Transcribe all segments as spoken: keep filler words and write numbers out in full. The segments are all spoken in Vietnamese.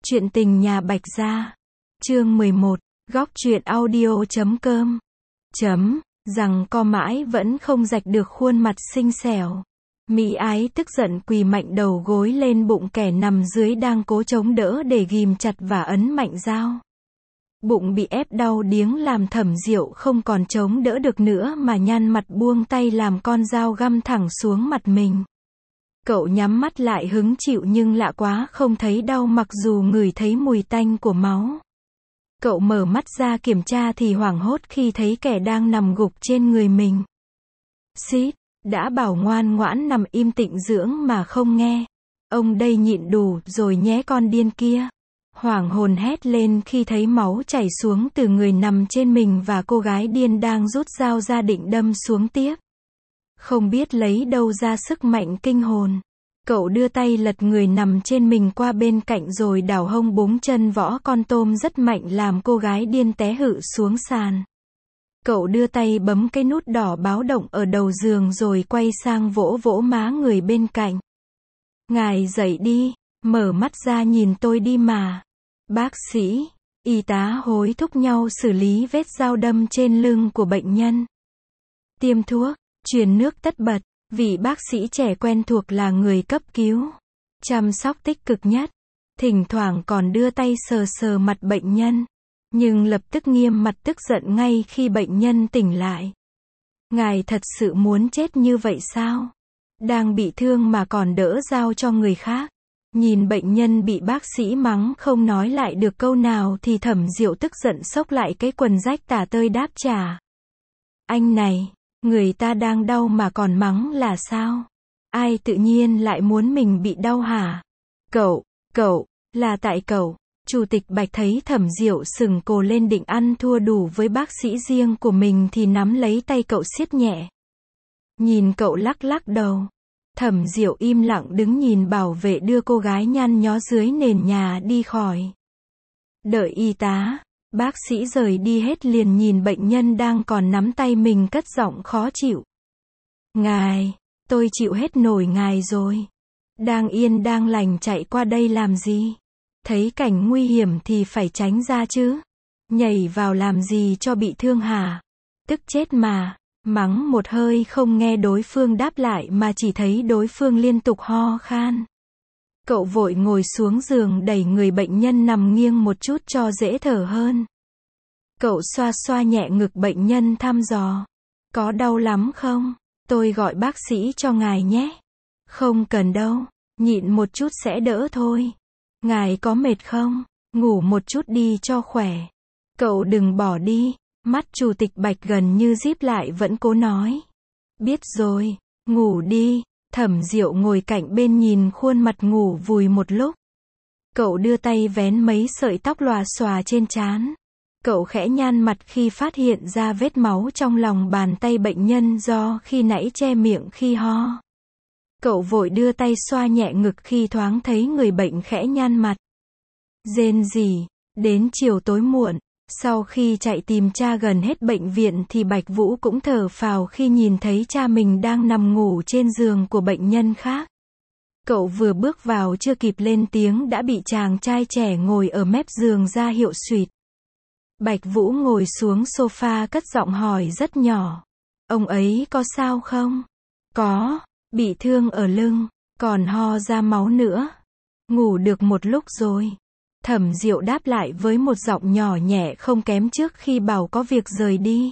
Chuyện tình nhà Bạch Gia. Chương mười một. Góc truyện audio chấm com. Chấm. Rằng co mãi vẫn không rạch được khuôn mặt xinh xẻo. Mỹ Ái tức giận quỳ mạnh đầu gối lên bụng kẻ nằm dưới đang cố chống đỡ để ghim chặt và ấn mạnh dao. Bụng bị ép đau điếng làm Thẩm Diệu không còn chống đỡ được nữa mà nhăn mặt buông tay làm con dao găm thẳng xuống mặt mình. Cậu nhắm mắt lại hứng chịu nhưng lạ quá không thấy đau mặc dù ngửi thấy mùi tanh của máu. Cậu mở mắt ra kiểm tra thì hoảng hốt khi thấy kẻ đang nằm gục trên người mình. Xít, đã bảo ngoan ngoãn nằm im tịnh dưỡng mà không nghe. Ông đây nhịn đủ rồi nhé con điên kia. Hoảng hồn hét lên khi thấy máu chảy xuống từ người nằm trên mình và cô gái điên đang rút dao ra định đâm xuống tiếp. Không biết lấy đâu ra sức mạnh kinh hồn. Cậu đưa tay lật người nằm trên mình qua bên cạnh rồi đảo hông búng chân võ con tôm rất mạnh làm cô gái điên té hự xuống sàn. Cậu đưa tay bấm cái nút đỏ báo động ở đầu giường rồi quay sang vỗ vỗ má người bên cạnh. Ngài dậy đi, mở mắt ra nhìn tôi đi mà. Bác sĩ, y tá hối thúc nhau xử lý vết dao đâm trên lưng của bệnh nhân. Tiêm thuốc, truyền nước tất bật. Vị bác sĩ trẻ quen thuộc là người cấp cứu, chăm sóc tích cực nhất, thỉnh thoảng còn đưa tay sờ sờ mặt bệnh nhân, nhưng lập tức nghiêm mặt tức giận ngay khi bệnh nhân tỉnh lại. Ngài thật sự muốn chết như vậy sao? Đang bị thương mà còn đỡ dao cho người khác. Nhìn bệnh nhân bị bác sĩ mắng không nói lại được câu nào thì Thẩm Diệu tức giận xốc lại cái quần rách tả tơi đáp trả. Anh này, người ta đang đau mà còn mắng là sao? Ai tự nhiên lại muốn mình bị đau hả? Cậu, cậu, là tại cậu. Chủ tịch Bạch thấy Thẩm Diệu sừng cồ lên định ăn thua đủ với bác sĩ riêng của mình thì nắm lấy tay cậu siết nhẹ. Nhìn cậu lắc lắc đầu. Thẩm Diệu im lặng đứng nhìn bảo vệ đưa cô gái nhăn nhó dưới nền nhà đi khỏi. Đợi y tá. Bác sĩ rời đi hết liền nhìn bệnh nhân đang còn nắm tay mình cất giọng khó chịu. Ngài, tôi chịu hết nổi ngài rồi. Đang yên đang lành chạy qua đây làm gì? Thấy cảnh nguy hiểm thì phải tránh ra chứ. Nhảy vào làm gì cho bị thương hả? Tức chết mà. Mắng một hơi không nghe đối phương đáp lại mà chỉ thấy đối phương liên tục ho khan. Cậu vội ngồi xuống giường đẩy người bệnh nhân nằm nghiêng một chút cho dễ thở hơn. Cậu xoa xoa nhẹ ngực bệnh nhân thăm dò. Có đau lắm không? Tôi gọi bác sĩ cho ngài nhé. Không cần đâu, nhịn một chút sẽ đỡ thôi. Ngài có mệt không? Ngủ một chút đi cho khỏe. Cậu đừng bỏ đi. Mắt chủ tịch Bạch gần như díp lại vẫn cố nói. Biết rồi, ngủ đi. Thẩm Diệu ngồi cạnh bên nhìn khuôn mặt ngủ vùi một lúc. Cậu đưa tay vén mấy sợi tóc lòa xòa trên trán. Cậu khẽ nhăn mặt khi phát hiện ra vết máu trong lòng bàn tay bệnh nhân do khi nãy che miệng khi ho. Cậu vội đưa tay xoa nhẹ ngực khi thoáng thấy người bệnh khẽ nhăn mặt. Rên rỉ. Đến chiều tối muộn, sau khi chạy tìm cha gần hết bệnh viện thì Bạch Vũ cũng thở phào khi nhìn thấy cha mình đang nằm ngủ trên giường của bệnh nhân khác. Cậu vừa bước vào chưa kịp lên tiếng đã bị chàng trai trẻ ngồi ở mép giường ra hiệu suýt. Bạch Vũ ngồi xuống sofa cất giọng hỏi rất nhỏ. Ông ấy có sao không? Có, bị thương ở lưng, còn ho ra máu nữa. Ngủ được một lúc rồi. Thẩm Diệu đáp lại với một giọng nhỏ nhẹ không kém trước khi bảo có việc rời đi.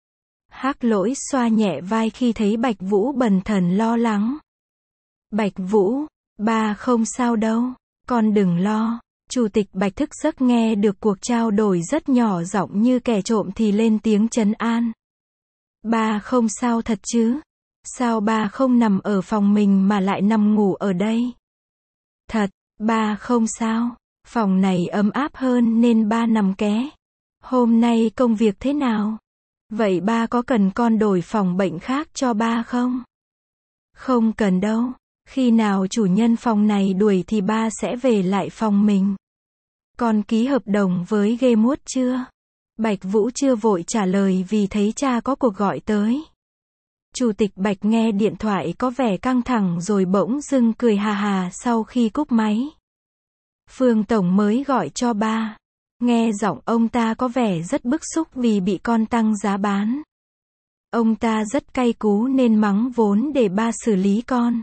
Hắc Lỗi xoa nhẹ vai khi thấy Bạch Vũ bần thần lo lắng. Bạch Vũ, ba không sao đâu, con đừng lo. Chủ tịch Bạch thức giấc nghe được cuộc trao đổi rất nhỏ giọng như kẻ trộm thì lên tiếng trấn an. Ba không sao thật chứ? Sao ba không nằm ở phòng mình mà lại nằm ngủ ở đây? Thật, ba không sao. Phòng này ấm áp hơn nên ba nằm ké. Hôm nay công việc thế nào? Vậy ba có cần con đổi phòng bệnh khác cho ba không? Không cần đâu. Khi nào chủ nhân phòng này đuổi thì ba sẽ về lại phòng mình. Con ký hợp đồng với Gamewood chưa? Bạch Vũ chưa vội trả lời vì thấy cha có cuộc gọi tới. Chủ tịch Bạch nghe điện thoại có vẻ căng thẳng rồi bỗng dưng cười hà hà sau khi cúp máy. Phương Tổng mới gọi cho ba. Nghe giọng ông ta có vẻ rất bức xúc vì bị con tăng giá bán. Ông ta rất cay cú nên mắng vốn để ba xử lý con.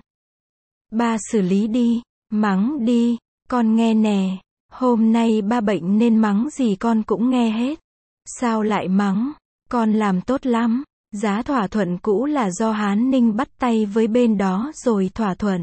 Ba xử lý đi, mắng đi, con nghe nè. Hôm nay ba bệnh nên mắng gì con cũng nghe hết. Sao lại mắng? Con làm tốt lắm. Giá thỏa thuận cũ là do Hán Ninh bắt tay với bên đó rồi thỏa thuận.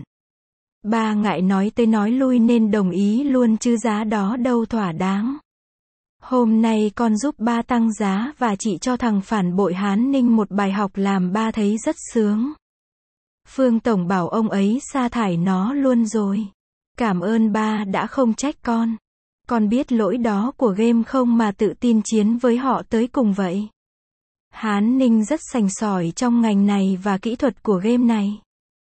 Ba ngại nói tới nói lui nên đồng ý luôn chứ giá đó đâu thỏa đáng. Hôm nay con giúp ba tăng giá và chị cho thằng phản bội Hán Ninh một bài học làm ba thấy rất sướng. Phương Tổng bảo ông ấy sa thải nó luôn rồi. Cảm ơn ba đã không trách con. Con biết lỗi đó của game không mà tự tin chiến với họ tới cùng vậy. Hán Ninh rất sành sỏi trong ngành này và kỹ thuật của game này.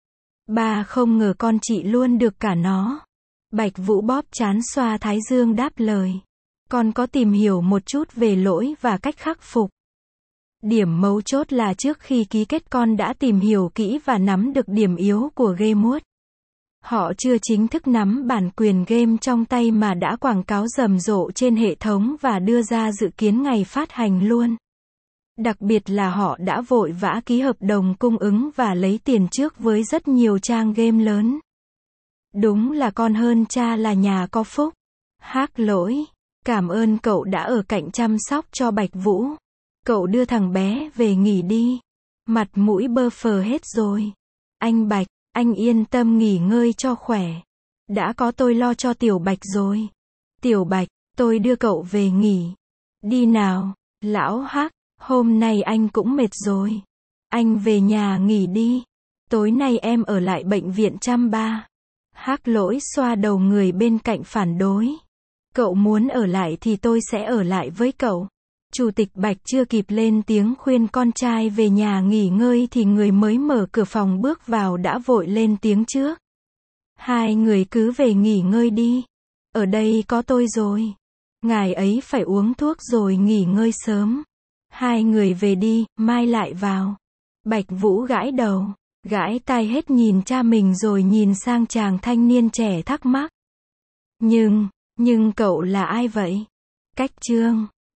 Ba không ngờ con chị luôn được cả nó. Bạch Vũ bóp trán xoa thái dương đáp lời. Con có tìm hiểu một chút về lỗi và cách khắc phục. Điểm mấu chốt là trước khi ký kết con đã tìm hiểu kỹ và nắm được điểm yếu của Gamewood. Họ chưa chính thức nắm bản quyền game trong tay mà đã quảng cáo rầm rộ trên hệ thống và đưa ra dự kiến ngày phát hành luôn. Đặc biệt là họ đã vội vã ký hợp đồng cung ứng và lấy tiền trước với rất nhiều trang game lớn. Đúng là con hơn cha là nhà có phúc. Hác Lỗi, cảm ơn cậu đã ở cạnh chăm sóc cho Bạch Vũ. Cậu đưa thằng bé về nghỉ đi. Mặt mũi bơ phờ hết rồi. Anh Bạch, anh yên tâm nghỉ ngơi cho khỏe. Đã có tôi lo cho Tiểu Bạch rồi. Tiểu Bạch, tôi đưa cậu về nghỉ. Đi nào, lão Hắc, hôm nay anh cũng mệt rồi. Anh về nhà nghỉ đi. Tối nay em ở lại bệnh viện chăm ba. Hắc Lỗi xoa đầu người bên cạnh phản đối. Cậu muốn ở lại thì tôi sẽ ở lại với cậu. Chủ tịch Bạch chưa kịp lên tiếng khuyên con trai về nhà nghỉ ngơi thì người mới mở cửa phòng bước vào đã vội lên tiếng trước. Hai người cứ về nghỉ ngơi đi. Ở đây có tôi rồi. Ngài ấy phải uống thuốc rồi nghỉ ngơi sớm. Hai người về đi, mai lại vào. Bạch Vũ gãi đầu, gãi tai hết nhìn cha mình rồi nhìn sang chàng thanh niên trẻ thắc mắc. Nhưng, nhưng cậu là ai vậy? Cách Trương.